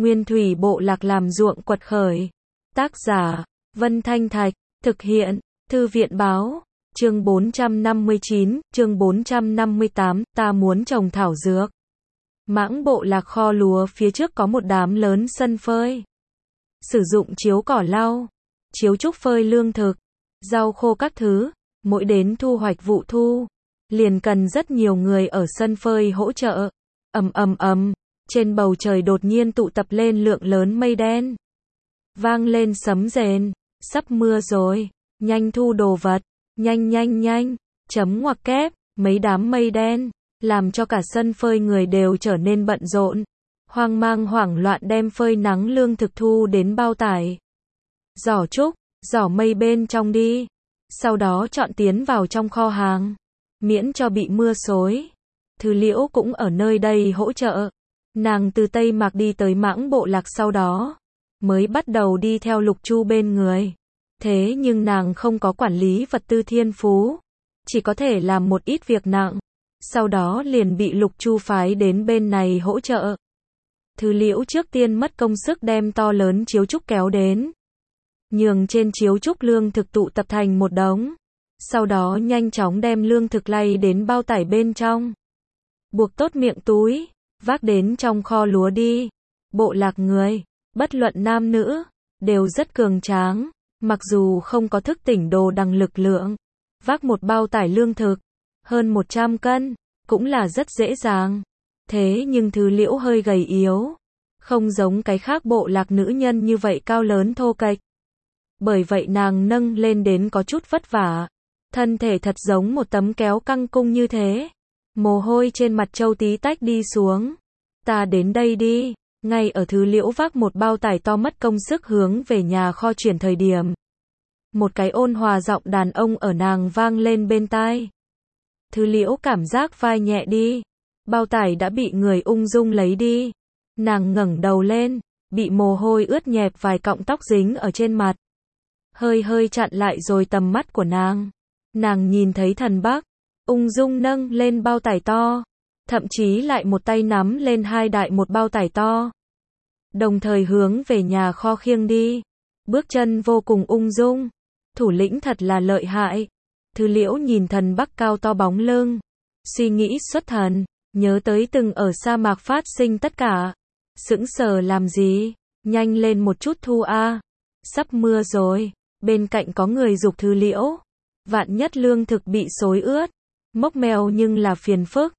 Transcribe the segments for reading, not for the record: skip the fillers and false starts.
Nguyên thủy bộ lạc làm ruộng quật khởi. Tác giả, Vân Thanh Thạch, thực hiện, Thư viện báo, chương 459, chương 458, ta muốn trồng thảo dược. Mãng bộ lạc kho lúa phía trước có một đám lớn sân phơi. Sử dụng chiếu cỏ lau, chiếu trúc phơi lương thực, rau khô các thứ, mỗi đến thu hoạch vụ thu, liền cần rất nhiều người ở sân phơi hỗ trợ. Trên bầu trời đột nhiên tụ tập lên lượng lớn mây đen. Vang lên sấm rền, sắp mưa rồi, nhanh thu đồ vật, nhanh, chấm ngoặc kép, mấy đám mây đen, làm cho cả sân phơi người đều trở nên bận rộn, hoang mang hoảng loạn đem phơi nắng lương thực thu đến bao tải. Giỏ trúc, giỏ mây bên trong đi, sau đó chọn tiến vào trong kho hàng, miễn cho bị mưa xối. Thư Liễu cũng ở nơi đây hỗ trợ. Nàng từ Tây Mạc đi tới Mãng bộ lạc sau đó, mới bắt đầu đi theo Lục Chu bên người. Thế nhưng nàng không có quản lý vật tư thiên phú, chỉ có thể làm một ít việc nặng, sau đó liền bị Lục Chu phái đến bên này hỗ trợ. Thư Liễu trước tiên mất công sức đem to lớn chiếu trúc kéo đến, nhường trên chiếu trúc lương thực tụ tập thành một đống, sau đó nhanh chóng đem lương thực lay đến bao tải bên trong, buộc tốt miệng túi, vác đến trong kho lúa đi. Bộ lạc người, bất luận nam nữ, đều rất cường tráng, mặc dù không có thức tỉnh đồ đằng lực lượng, vác một bao tải lương thực, hơn 100 cân, cũng là rất dễ dàng. Thế nhưng Thư Liễu hơi gầy yếu, không giống cái khác bộ lạc nữ nhân như vậy cao lớn thô kệch. Bởi vậy nàng nâng lên đến có chút vất vả, thân thể thật giống một tấm kéo căng cung như thế. Mồ hôi trên mặt Châu tí tách đi xuống. Ta đến đây đi. Ngay ở Thư Liễu vác một bao tải to mất công sức hướng về nhà kho chuyển thời điểm, một cái ôn hòa giọng đàn ông ở nàng vang lên bên tai. Thư Liễu cảm giác vai nhẹ đi, bao tải đã bị người ung dung lấy đi. Nàng ngẩng đầu lên, bị mồ hôi ướt nhẹp vài cọng tóc dính ở trên mặt, hơi chặn lại rồi tầm mắt của nàng. Nàng nhìn thấy Thần Bắc ung dung nâng lên bao tải to, thậm chí lại một tay nắm lên hai đại một bao tải to, đồng thời hướng về nhà kho khiêng đi, bước chân vô cùng ung dung. Thủ lĩnh thật là lợi hại. Thư Liễu nhìn Thần Bắc cao to bóng lưng, suy nghĩ xuất thần, nhớ tới từng ở sa mạc phát sinh tất cả. Sững sờ làm gì, nhanh lên một chút thu a, sắp mưa rồi. Bên cạnh có người giục Thư Liễu, vạn nhất lương thực bị xối ướt, mốc mèo nhưng là phiền phức.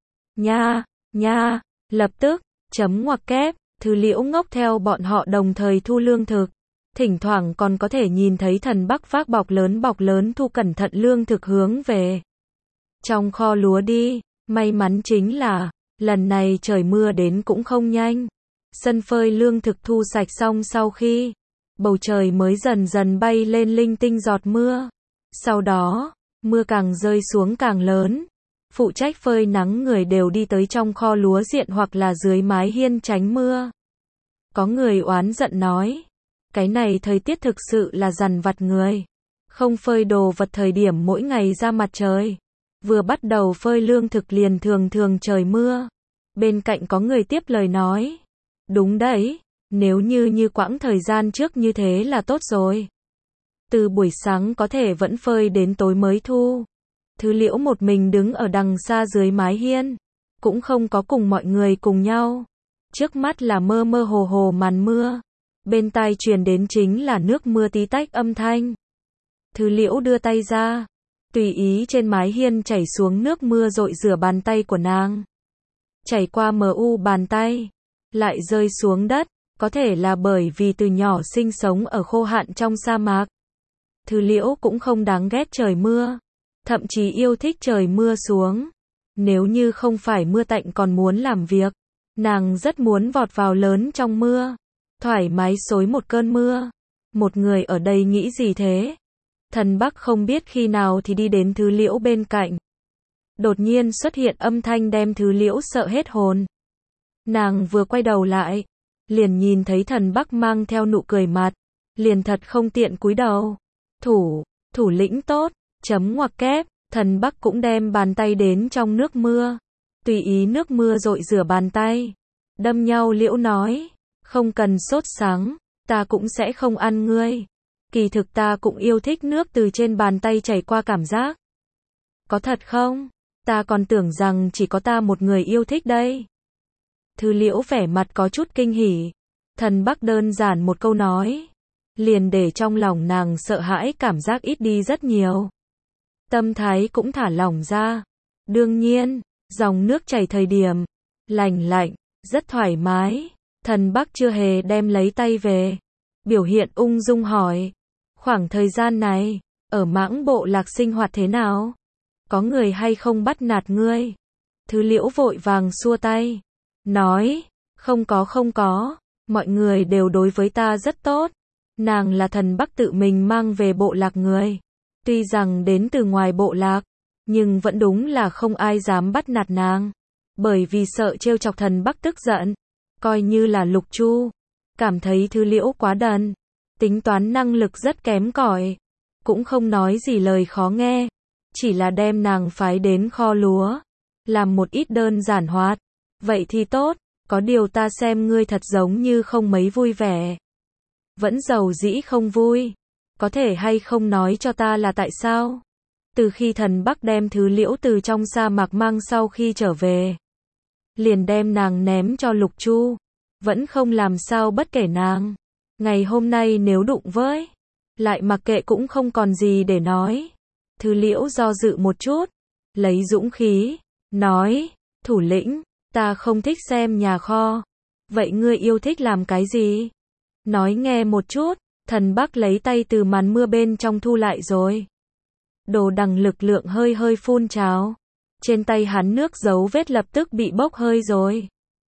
Nha, lập tức, chấm ngoặc kép. Thư Liễu ngốc theo bọn họ đồng thời thu lương thực, thỉnh thoảng còn có thể nhìn thấy Thần Bắc vác bọc lớn thu cẩn thận lương thực hướng về trong kho lúa đi. May mắn chính là, lần này trời mưa đến cũng không nhanh. Sân phơi lương thực thu sạch xong sau khi, bầu trời mới dần dần bay lên linh tinh giọt mưa. Sau đó, mưa càng rơi xuống càng lớn. Phụ trách phơi nắng người đều đi tới trong kho lúa diện hoặc là dưới mái hiên tránh mưa. Có người oán giận nói, cái này thời tiết thực sự là dằn vặt người. Không phơi đồ vật thời điểm mỗi ngày ra mặt trời. Vừa bắt đầu phơi lương thực liền thường trời mưa. Bên cạnh có người tiếp lời nói, đúng đấy, nếu như quãng thời gian trước như thế là tốt rồi. Từ buổi sáng có thể vẫn phơi đến tối mới thu. Thư Liễu một mình đứng ở đằng xa dưới mái hiên, cũng không có cùng mọi người cùng nhau. Trước mắt là mơ hồ màn mưa, bên tai truyền đến chính là nước mưa tí tách âm thanh. Thư Liễu đưa tay ra, tùy ý trên mái hiên chảy xuống nước mưa rội rửa bàn tay của nàng. Chảy qua bàn tay, lại rơi xuống đất, có thể là bởi vì từ nhỏ sinh sống ở khô hạn trong sa mạc. Thư Liễu cũng không đáng ghét trời mưa, thậm chí yêu thích trời mưa xuống. Nếu như không phải mưa tạnh còn muốn làm việc, nàng rất muốn vọt vào lớn trong mưa, thoải mái xối một cơn mưa. Một người ở đây nghĩ gì thế? Thần Bắc không biết khi nào thì đi đến Thư Liễu bên cạnh. Đột nhiên xuất hiện âm thanh đem Thư Liễu sợ hết hồn. Nàng vừa quay đầu lại, liền nhìn thấy Thần Bắc mang theo nụ cười mặt, liền thật không tiện cúi đầu. Thủ lĩnh tốt, chấm ngoặc kép. Thần Bắc cũng đem bàn tay đến trong nước mưa, tùy ý nước mưa rội rửa bàn tay. Đâm nhau Liễu nói, Không cần sốt sắng, ta cũng sẽ không ăn ngươi. Kỳ thực ta cũng yêu thích nước từ trên bàn tay chảy qua cảm giác. Có thật không? Ta còn tưởng rằng chỉ có ta một người yêu thích đây. Thư Liễu vẻ mặt có chút kinh hỉ. Thần Bắc đơn giản một câu nói, liền để trong lòng nàng sợ hãi cảm giác ít đi rất nhiều. Tâm thái cũng thả lỏng ra. Đương nhiên, dòng nước chảy thời điểm, lành lạnh, rất thoải mái. Thần Bắc chưa hề đem lấy tay về. Biểu hiện ung dung hỏi. Khoảng thời gian này, ở Mãng Bộ Lạc sinh hoạt thế nào? Có người hay không bắt nạt ngươi? Thư Liễu vội vàng xua tay. Nói, không có, mọi người đều đối với ta rất tốt. Nàng là Thần Bắc tự mình mang về bộ lạc người. Tuy rằng đến từ ngoài bộ lạc, nhưng vẫn đúng là không ai dám bắt nạt nàng. Bởi vì sợ trêu chọc Thần Bắc tức giận. Coi như là Lục Chu, cảm thấy Thư Liễu quá đần, tính toán năng lực rất kém cỏi, cũng không nói gì lời khó nghe, chỉ là đem nàng phái đến kho lúa, làm một ít đơn giản hoạt. Vậy thì tốt, có điều ta xem ngươi thật giống như không mấy vui vẻ. Vẫn giàu dĩ không vui, có thể hay không nói cho ta là tại sao? Từ khi Thần Bắc đem Thư Liễu từ trong sa mạc mang sau khi trở về, liền đem nàng ném cho Lục Chu, vẫn không làm sao bất kể nàng. Ngày hôm nay nếu đụng với, lại mặc kệ cũng không còn gì để nói. Thư Liễu do dự một chút, lấy dũng khí, nói, thủ lĩnh, ta không thích xem nhà kho. Vậy ngươi yêu thích làm cái gì? Nói nghe một chút. Thần Bắc lấy tay từ màn mưa bên trong thu lại rồi. Đồ đằng lực lượng hơi hơi phun trào. Trên tay hắn nước dấu vết lập tức bị bốc hơi rồi.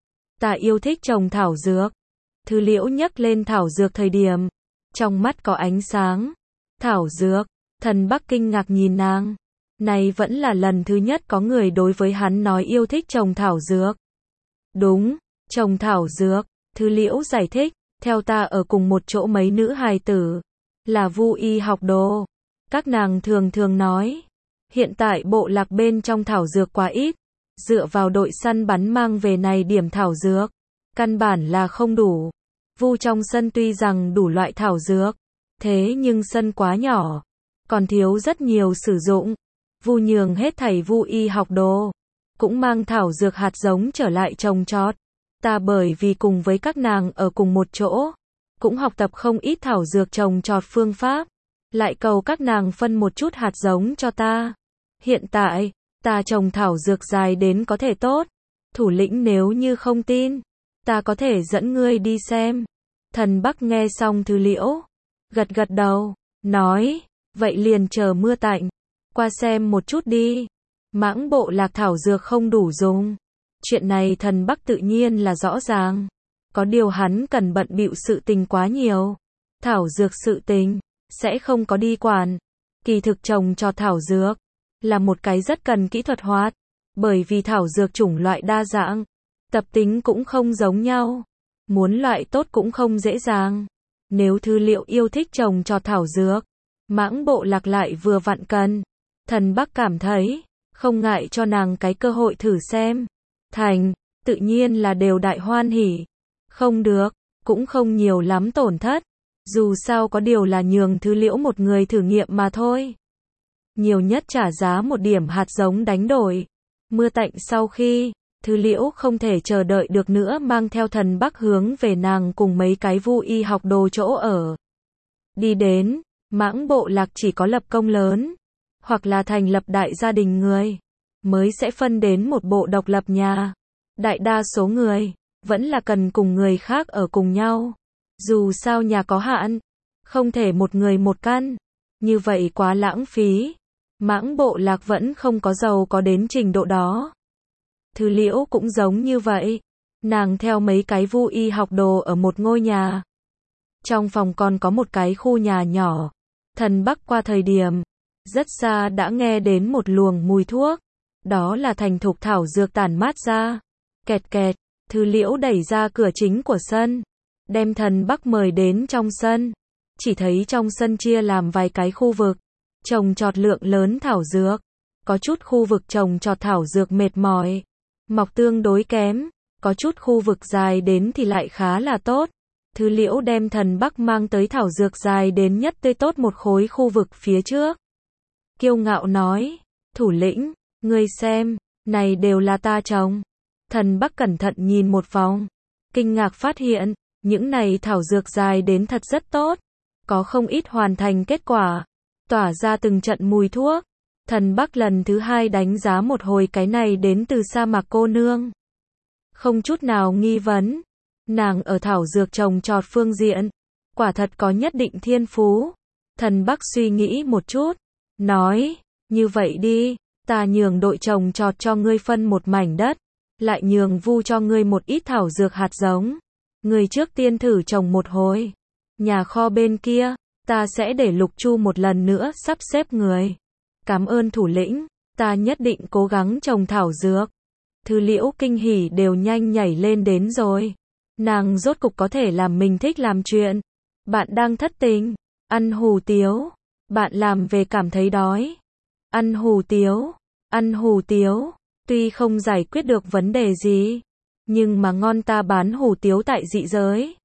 Ta yêu thích trồng thảo dược. Thư Liễu nhấc lên thảo dược thời điểm, trong mắt có ánh sáng. Thảo dược, Thần Bắc kinh ngạc nhìn nàng. Này vẫn là lần thứ nhất có người đối với hắn nói yêu thích trồng thảo dược. Đúng, trồng thảo dược, Thư Liễu giải thích, theo ta ở cùng một chỗ mấy nữ hài tử, là Vu Y học đồ. Các nàng thường nói, hiện tại bộ lạc bên trong thảo dược quá ít, dựa vào đội săn bắn mang về này điểm thảo dược, căn bản là không đủ. Vu trong sân tuy rằng đủ loại thảo dược, thế nhưng sân quá nhỏ, còn thiếu rất nhiều sử dụng. Vu nhường hết thảy Vu Y học đồ, cũng mang thảo dược hạt giống trở lại trồng trọt. Ta bởi vì cùng với các nàng ở cùng một chỗ, cũng học tập không ít thảo dược trồng trọt phương pháp, lại cầu các nàng phân một chút hạt giống cho ta. Hiện tại, ta trồng thảo dược dài đến có thể tốt. Thủ lĩnh nếu như không tin, ta có thể dẫn ngươi đi xem. Thần Bắc nghe xong Thư Liễu, gật gật đầu, nói, vậy liền chờ mưa tạnh, qua xem một chút đi. Mãng bộ lạc thảo dược không đủ dùng. Chuyện này Thần Bắc tự nhiên là rõ ràng. Có điều hắn cần bận bịu sự tình quá nhiều. Thảo dược sự tình, sẽ không có đi quản. Kỳ thực trồng cho thảo dược, là một cái rất cần kỹ thuật hoạt. Bởi vì thảo dược chủng loại đa dạng, tập tính cũng không giống nhau. Muốn loại tốt cũng không dễ dàng. Nếu Thư Liễu yêu thích trồng cho thảo dược, Mãng bộ lạc lại vừa vặn cần. Thần Bắc cảm thấy, không ngại cho nàng cái cơ hội thử xem. Thành, tự nhiên là đều đại hoan hỉ. Không được, cũng không nhiều lắm tổn thất. Dù sao có điều là nhường Thư Liễu một người thử nghiệm mà thôi. Nhiều nhất trả giá một điểm hạt giống đánh đổi. Mưa tạnh sau khi, Thư Liễu không thể chờ đợi được nữa mang theo Thần Bắc hướng về nàng cùng mấy cái Vu Y học đồ chỗ ở. Đi đến, Mãng bộ lạc chỉ có lập công lớn, hoặc là thành lập đại gia đình người, mới sẽ phân đến một bộ độc lập nhà. Đại đa số người, vẫn là cần cùng người khác ở cùng nhau. Dù sao nhà có hạn, không thể một người một căn, như vậy quá lãng phí. Mãng bộ lạc vẫn không có giàu có đến trình độ đó. Thư Liễu cũng giống như vậy. Nàng theo mấy cái Vu Y học đồ ở một ngôi nhà. Trong phòng còn có một cái khu nhà nhỏ. Thần Bắc qua thời điểm, rất xa đã nghe đến một luồng mùi thuốc. Đó là thành thục thảo dược tản mát ra. Kẹt kẹt, Thư Liễu đẩy ra cửa chính của sân, đem Thần Bắc mời đến trong sân. Chỉ thấy trong sân chia làm vài cái khu vực, trồng trọt lượng lớn thảo dược. Có chút khu vực trồng trọt thảo dược mệt mỏi, mọc tương đối kém, có chút khu vực dài đến thì lại khá là tốt. Thứ Liễu đem Thần Bắc mang tới thảo dược dài đến nhất tươi tốt một khối khu vực phía trước. Kiêu ngạo nói, thủ lĩnh, ngươi xem, này đều là ta trồng. Thần Bắc cẩn thận nhìn một vòng, kinh ngạc phát hiện, những này thảo dược dài đến thật rất tốt, có không ít hoàn thành kết quả, tỏa ra từng trận mùi thuốc. Thần Bắc lần thứ hai đánh giá một hồi cái này đến từ sa mạc cô nương. Không chút nào nghi vấn, nàng ở thảo dược trồng trọt phương diện, quả thật có nhất định thiên phú. Thần Bắc suy nghĩ một chút, nói, như vậy đi, ta nhường đội trồng trọt cho ngươi phân một mảnh đất, lại nhường Vu cho ngươi một ít thảo dược hạt giống. Ngươi trước tiên thử trồng một hồi. Nhà kho bên kia, ta sẽ để Lục Chu một lần nữa sắp xếp người. Cảm ơn thủ lĩnh, ta nhất định cố gắng trồng thảo dược. Thứ Liễu kinh hỉ đều nhanh nhảy lên đến rồi. Nàng rốt cục có thể làm mình thích làm chuyện. Bạn đang thất tình, ăn hủ tiếu. Bạn làm về cảm thấy đói. Ăn hủ tiếu, ăn hủ tiếu. Tuy không giải quyết được vấn đề gì, nhưng mà ngon, ta bán hủ tiếu tại dị giới.